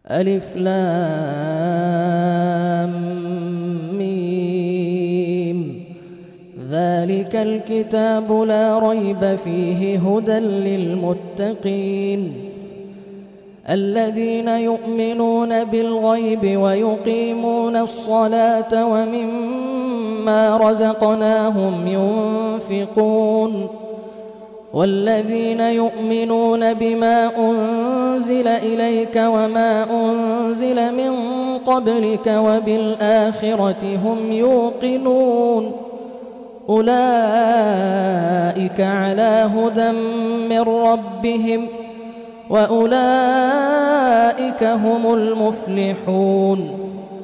ألف لام ميم. ذلك الكتاب لا ريب فيه هدى للمتقين الذين يؤمنون بالغيب ويقيمون الصلاة ومما رزقناهم ينفقون والذين يؤمنون بما أنزل إليك وما أنزل من قبلك وبالآخرة هم يوقنون أولئك على هدى من ربهم وأولئك هم المفلحون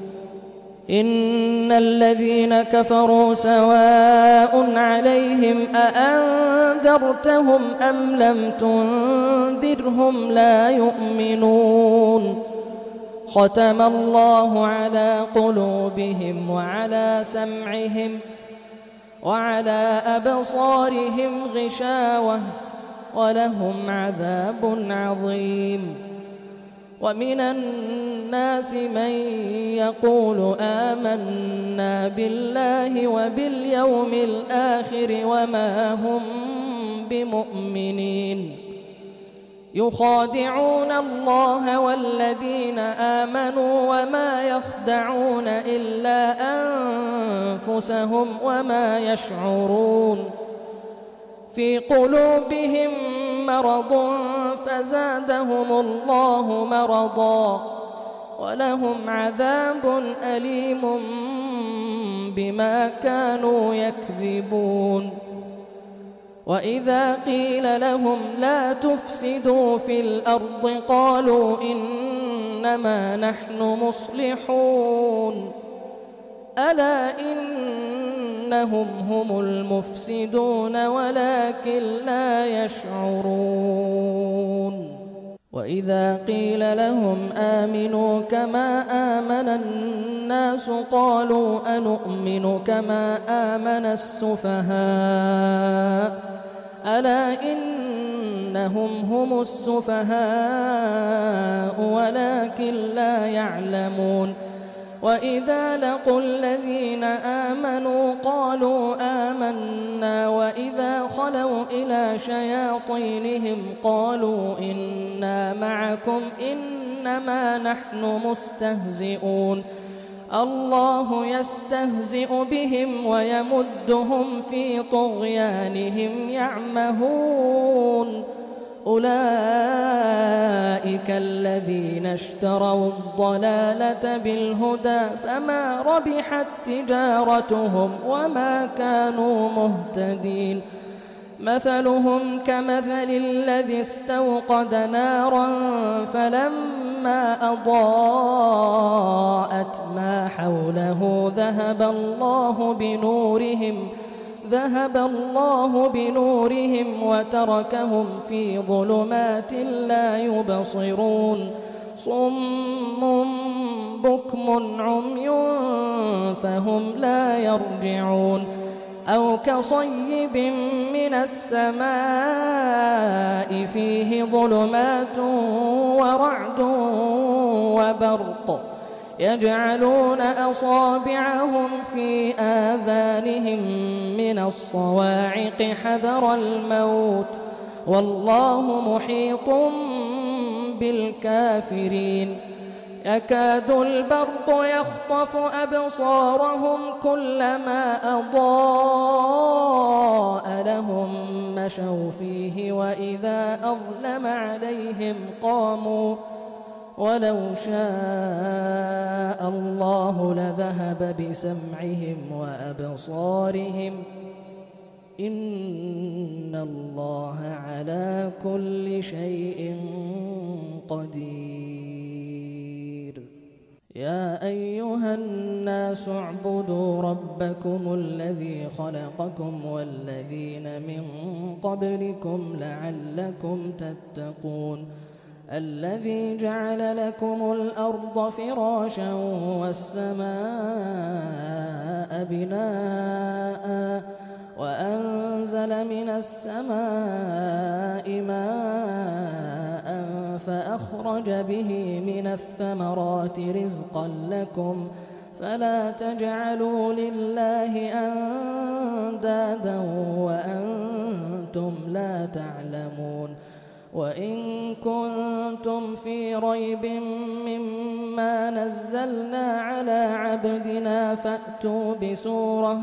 إن الذين كفروا سواء عليهم أأنذرتهم أم لم تنذرهم لا يؤمنون ختم الله على قلوبهم وعلى سمعهم وعلى أبصارهم غشاوة ولهم عذاب عظيم ومن الناس من يقول آمنا بالله وباليوم الآخر وما هم بمؤمنين يخادعون الله والذين آمنوا وما يخدعون إلا أنفسهم وما يشعرون في قلوبهم مرض فزادهم الله مرضا ولهم عذاب أليم بما كانوا يكذبون وإذا قيل لهم لا تفسدوا في الأرض قالوا إنما نحن مصلحون ألا إنهم هم المفسدون ولكن لا يشعرون وإذا قيل لهم آمنوا كما آمن الناس قالوا أنؤمن كما آمن السفهاء ألا إنهم هم السفهاء ولكن لا يعلمون وإذا لقوا الذين آمنوا قالوا آمنا وإذا خلوا إلى شياطينهم قالوا إنا معكم إنما نحن مستهزئون الله يستهزئ بهم ويمدهم في طغيانهم يعمهون أولئك الذين اشتروا الضلالة بالهدى فما ربحت تجارتهم وما كانوا مهتدين مثلهم كمثل الذي استوقد نارا فلما أضاءت ما حوله ذهب الله بنورهم وتركهم في ظلمات لا يبصرون صم بكم عمي فهم لا يرجعون أو كصيب من السماء فيه ظلمات ورعد وبرق يجعلون أصابعهم في آذانهم من الصواعق حذر الموت والله محيط بالكافرين يكاد البرق يخطف أبصارهم كلما أضاء لهم مشوا فيه وإذا أظلم عليهم قاموا ولو شاء الله لذهب بسمعهم وأبصارهم إن الله على كل شيء قدير يا أيها الناس اعبدوا ربكم الذي خلقكم والذين من قبلكم لعلكم تتقون الذي جعل لكم الأرض فراشا والسماء بناء وأنزل من السماء ماء فأخرج به من الثمرات رزقا لكم فلا تجعلوا لله أندادا وأنتم لا تعلمون وإن كنتم في ريب مما نزلنا على عبدنا فأتوا بسورة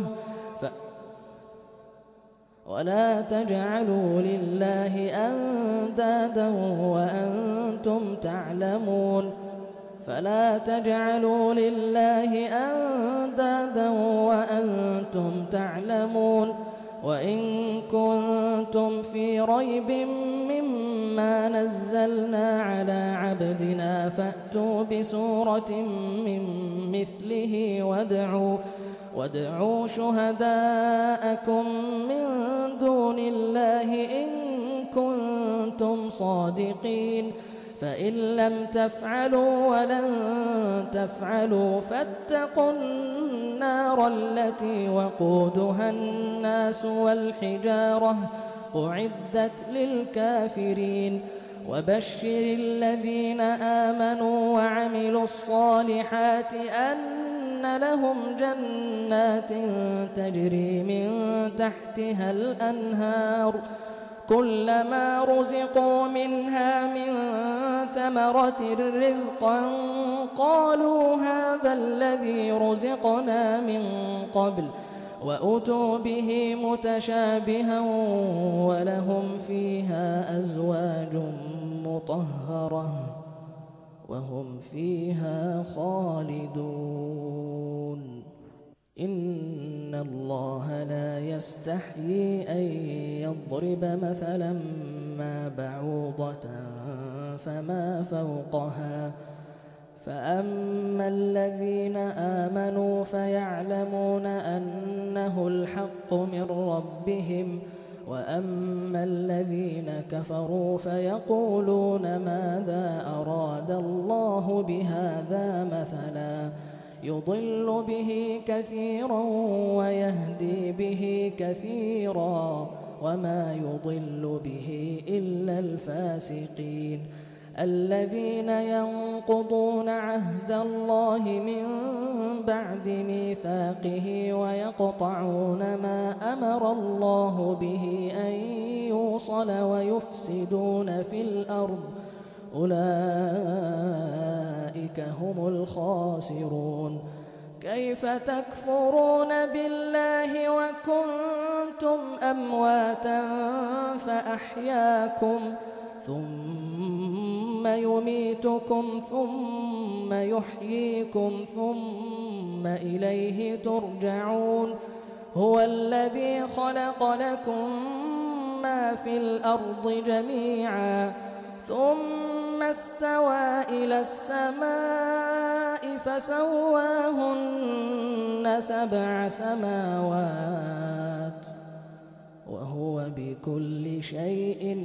ولا تجعلوا لله أندادا وأنتم تعلمون فلا تجعلوا لله أندادا وأنتم تعلمون وإن كنتم في ريب مما نزلنا على عبدنا فأتوا بسورة من مثله وادعوا شهداءكم من دون الله إن كنتم صادقين فإن لم تفعلوا ولن تفعلوا فاتقوا النار التي وقودها الناس والحجارة أعدت للكافرين وبشر الذين آمنوا وعملوا الصالحات أن لهم جنات تجري من تحتها الأنهار كلما رزقوا منها من ثمرة رزقا قالوا هذا الذي رزقنا من قبل وأتوا به متشابها ولهم فيها أزواج مطهرة وهم فيها خالدون إن الله لا يستحيي أن يضرب مثلا ما بعوضة فما فوقها فأما الذين آمنوا فيعلمون أنه الحق من ربهم وأما الذين كفروا فيقولون ماذا أراد الله بهذا مثلا يضل به كثيرا ويهدي به كثيرا وما يضل به إلا الفاسقين الذين ينقضون عهد الله من بعد ميثاقه ويقطعون ما أمر الله به أن يوصل ويفسدون في الأرض أولئك هم الخاسرون كيف تكفرون بالله وكنتم أمواتا فأحياكم ثم يميتكم ثم يحييكم ثم إليه ترجعون هو الذي خلق لكم ما في الأرض جميعا ثم استوى إلى السماء فسواهن 7 سماوات وهو بكل شيء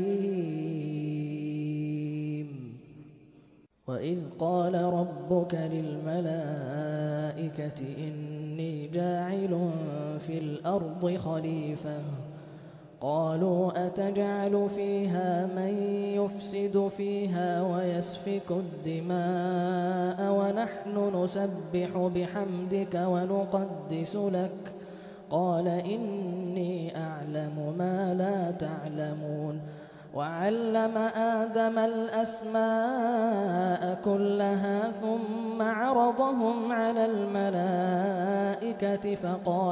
عليم وإذ قال ربك للملائكة إني جاعل في الأرض خليفة قالوا أتجعل فيها من يفسد فيها ويسفك الدماء ونحن نسبح بحمدك ونقدس لك قال إني أعلم ما لا تعلمون وعلم آدم الأسماء كلها ثم عرضهم على الملائكة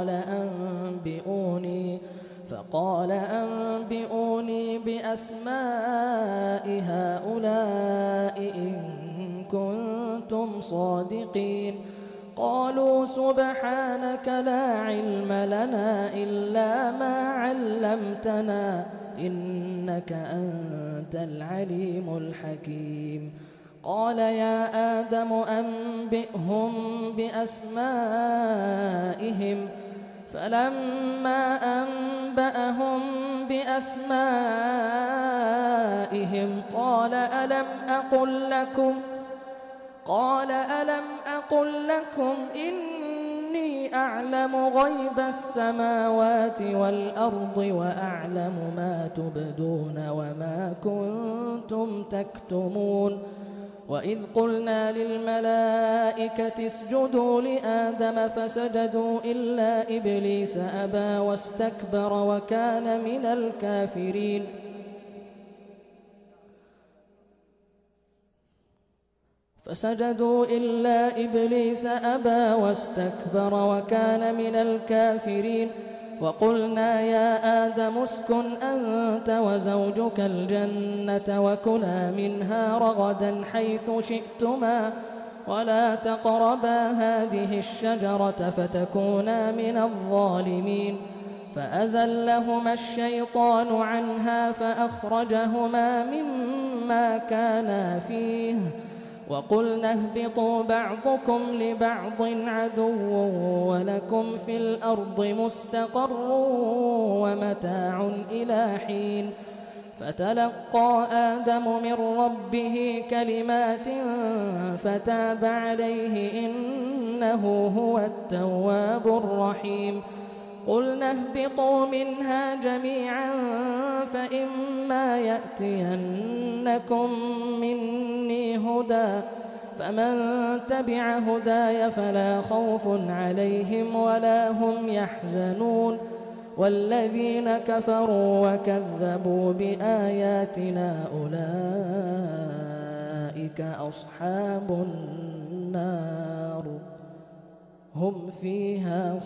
فقال أنبئوني بأسماء هؤلاء إن كنتم صادقين قالوا سبحانك لا علم لنا إلا ما علمتنا إنك أنت العليم الحكيم قال يا آدم أنبئهم بأسمائهم فلما أنبأهم بأسمائهم قال ألم أقل لكم إني إني أعلم غيب السماوات والأرض وأعلم ما تبدون وما كنتم تكتمون وإذ قلنا للملائكة اسجدوا لآدم فسجدوا إلا إبليس أبى واستكبر وكان من الكافرين وكان من الكافرين وقلنا يا آدم اسكن أنت وزوجك الجنة وكلا منها رغدا حيث شئتما ولا تقربا هذه الشجرة فتكونا من الظالمين فأزلهما الشيطان عنها فأخرجهما مما كانا فيه وقلنا اهبطوا بعضكم لبعض عدو ولكم في الأرض مستقر ومتاع إلى حين فتلقى آدم من ربه كلمات فتاب عليه إنه هو التواب الرحيم قلنا اهبطوا منها جميعا فإما يأتينكم مني هدى فمن تبع هداي فلا خوف عليهم ولا هم يحزنون والذين كفروا وكذبوا بآياتنا أولئك أصحاب النار هم فيها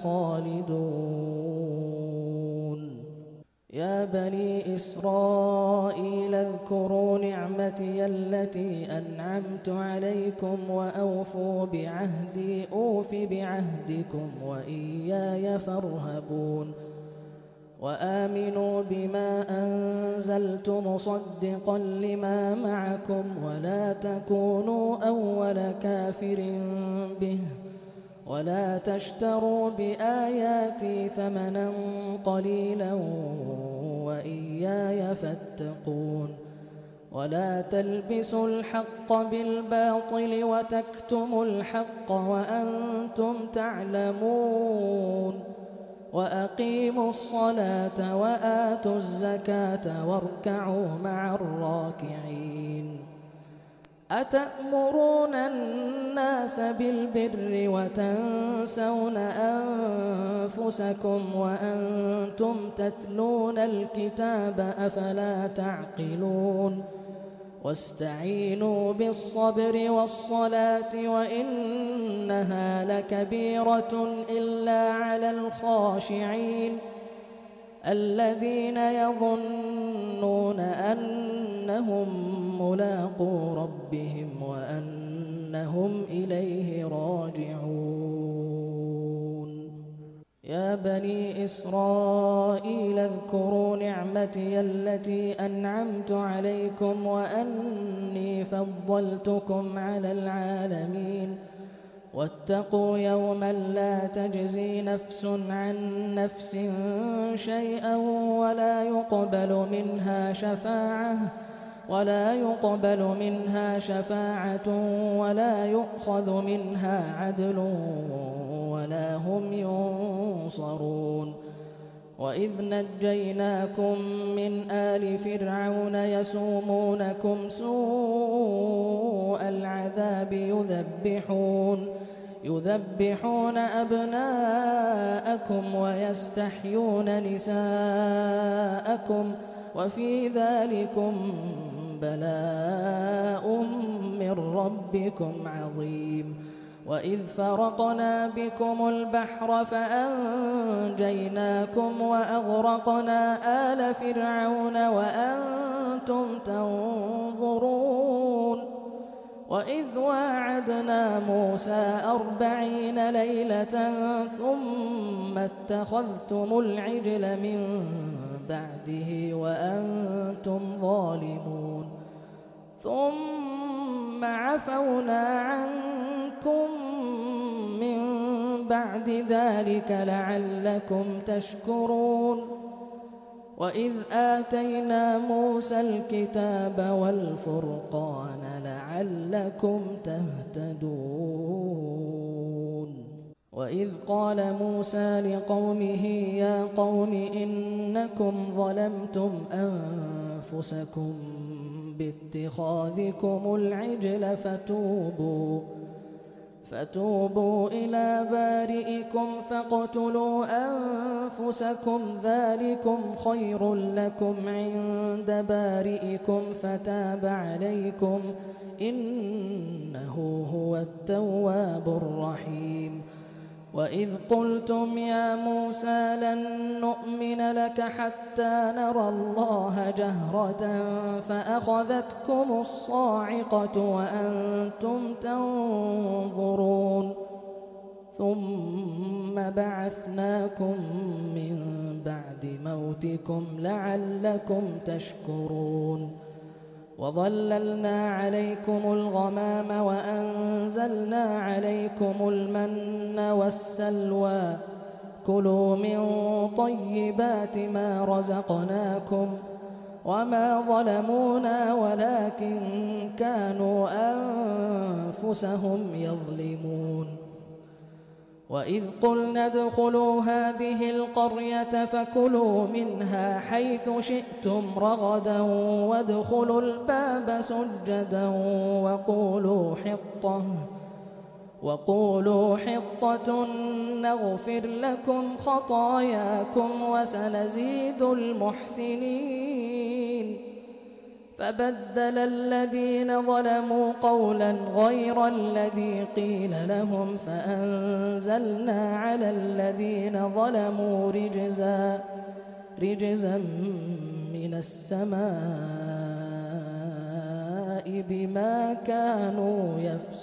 خالدون يا بني إسرائيل اذكروا نعمتي التي أنعمت عليكم وأوفوا بعهدي أوف بعهدكم وإياي فارهبون وآمنوا بما أنزلت مصدقا لما معكم ولا تكونوا أول كافر به ولا تشتروا بآياتي ثمنا قليلا وإياي فاتقون ولا تلبسوا الحق بالباطل وتكتموا الحق وأنتم تعلمون وأقيموا الصلاة وآتوا الزكاة واركعوا مع الراكعين أتأمرون الناس بالبر وتنسون أنفسكم وأنتم تتلون الكتاب أفلا تعقلون واستعينوا بالصبر والصلاة وإنها لكبيرة إلا على الخاشعين الذين يظنون أنهم ملاقو ربهم وأنهم إليه راجعون يا بني إسرائيل اذكروا نعمتي التي أنعمت عليكم وأني فضلتكم على العالمين واتقوا يوما لا تجزي نفس عن نفس شيئا ولا يقبل منها شفاعة ولا يؤخذ منها عدل ولا هم ينصرون وإذ نجيناكم من آل فرعون يسومونكم سوء العذاب يذبحون أبناءكم ويستحيون نساءكم وفي ذلكم بلاء من ربكم عظيم وإذ فرقنا بكم البحر فأنجيناكم وأغرقنا آل فرعون وأنتم تنظرون وإذ واعدنا موسى 40 ليلة ثم اتخذتم العجل من بعده وأنتم ظالمون ثم عفونا عنكم من بعد ذلك لعلكم تشكرون وإذ آتينا موسى الكتاب والفرقان لعلكم تهتدون وإذ قال موسى لقومه يا قوم إنكم ظلمتم أنفسكم باتخاذكم العجل فتوبوا إلى بارئكم فاقتلوا أنفسكم ذلكم خير لكم عند بارئكم فتاب عليكم إنه هو التواب الرحيم وإذ قلتم يا موسى لن نؤمن لك حتى نرى الله جهرة فأخذتكم الصاعقة وأنتم تنظرون ثم بعثناكم من بعد موتكم لعلكم تشكرون وظللنا عليكم الغمام وأنزلنا عليكم المن والسلوى كلوا من طيبات ما رزقناكم وما ظلمونا ولكن كانوا أنفسهم يظلمون وإذ قلنا ادخلوا هذه القرية فكلوا منها حيث شئتم رغدا وادخلوا الباب سجدا وقولوا حطة نغفر لكم خطاياكم وسنزيد المحسنين فبدل الذين ظلموا قولا غير الذي قيل لهم فأنزلنا على الذين ظلموا رجزا من السماء بما كانوا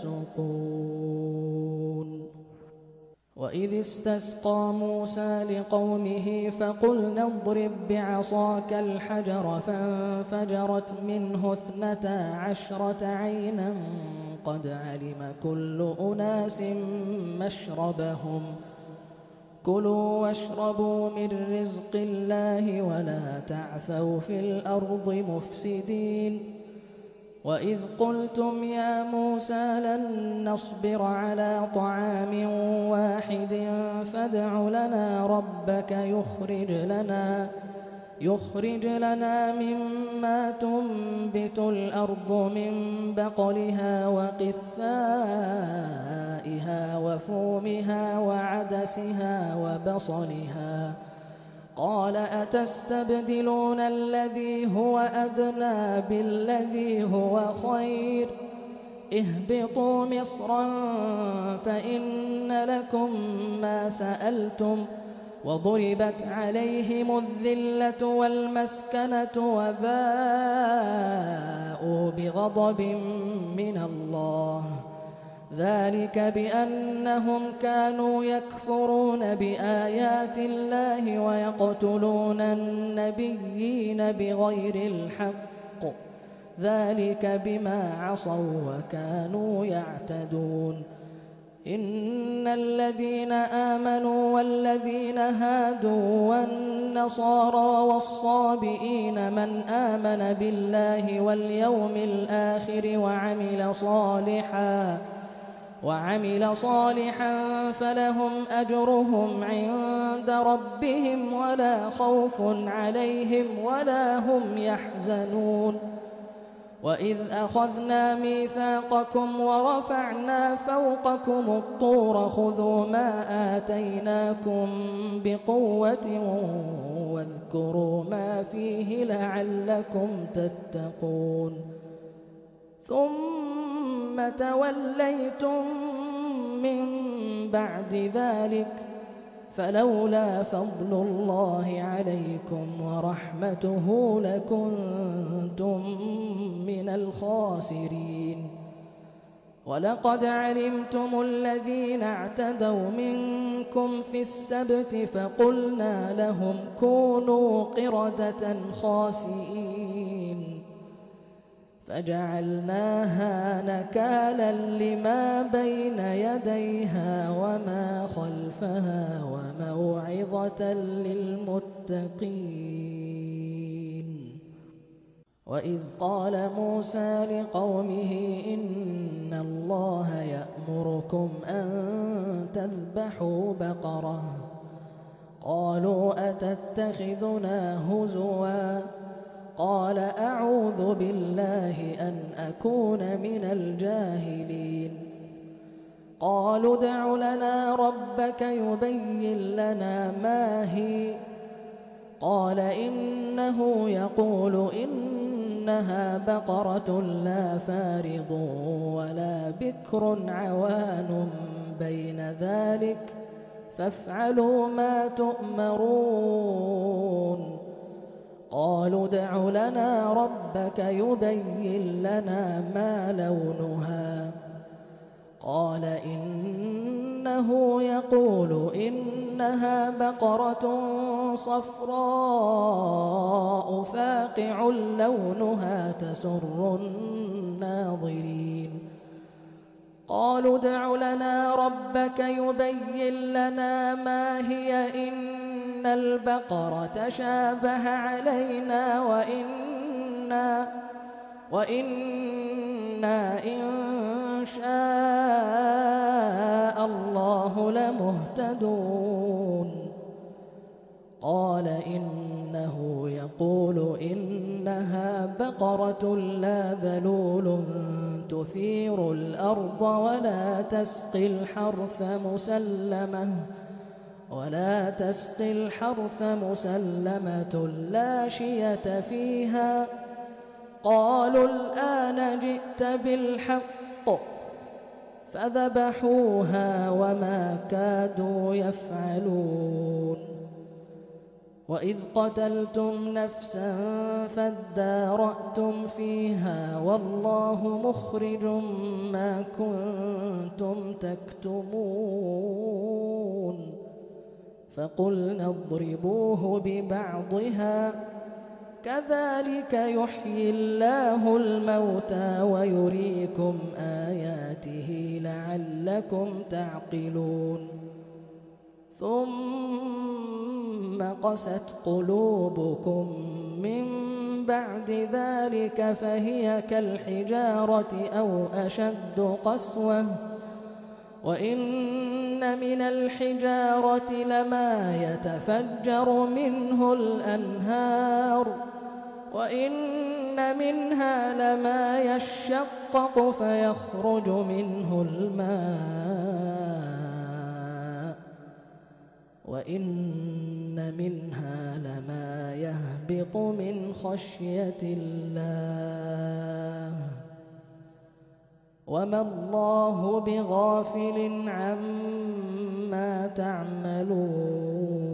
يفسقون وإذ استسقى موسى لقومه فقلنا اضرب بعصاك الحجر فانفجرت منه 12 عينا قد علم كل أناس مشربهم كلوا واشربوا من رزق الله ولا تعثوا في الأرض مفسدين وإذ قلتم يا موسى لن نصبر على طعام واحد فادع لنا ربك يخرج لنا مما تنبت الأرض من بقلها وقثائها وفومها وعدسها وبصلها قال أتستبدلون الذي هو أدنى بالذي هو خير اهبطوا مصرا فإن لكم ما سألتم وضربت عليهم الذلة والمسكنة وباءوا بغضب من الله ذلك بأنهم كانوا يكفرون بآيات الله ويقتلون النبيين بغير الحق ذلك بما عصوا وكانوا يعتدون إن الذين آمنوا والذين هادوا والنصارى والصابئين من آمن بالله واليوم الآخر وعمل صالحا فلهم أجرهم عند ربهم ولا خوف عليهم ولا هم يحزنون وإذ أخذنا ميثاقكم ورفعنا فوقكم الطور خذوا ما آتيناكم بقوة واذكروا ما فيه لعلكم تتقون ثم توليتم من بعد ذلك فلولا فضل الله عليكم ورحمته لكنتم من الخاسرين ولقد علمتم الذين اعتدوا منكم في السبت فقلنا لهم كونوا قردة خاسئين فجعلناها نكالا لما بين يديها وما خلفها وموعظة للمتقين وإذ قال موسى لقومه إن الله يأمركم أن تذبحوا بقرة قالوا أتتخذنا هزوا قال أعوذ بالله أن أكون من الجاهلين قالوا ادع لنا ربك يبين لنا ما هي قال إنه يقول إنها بقرة لا فارض ولا بكر عوان بين ذلك فافعلوا ما تؤمرون قالوا ادع لنا ربك يبين لنا ما لونها قال إنه يقول إنها بقرة صفراء فاقع لونها تسر الناظرين قالوا ادع لنا ربك يبين لنا ما هي إن البقرة شابه علينا وإنا إن شاء الله لمهتدون قال إنه يقول إنها بقرة لا ذلول تثير الأرض ولا تسقي الحرث مسلمة لا شية فيها قالوا الآن جئت بالحق فذبحوها وما كادوا يفعلون وإذ قتلتم نفسا فادارأتم فيها والله مخرج ما كنتم تكتمون فقلنا اضربوه ببعضها كذلك يحيي الله الموتى ويريكم آياته لعلكم تعقلون ثم قست قلوبكم من بعد ذلك فهي كالحجارة أو أشد قسوة وإن من الحجارة لما يتفجر منه الأنهار وإن منها لما يشقق فيخرج منه الماء وإن منها لما يهبط من خشية الله وما الله بغافل عما تعملون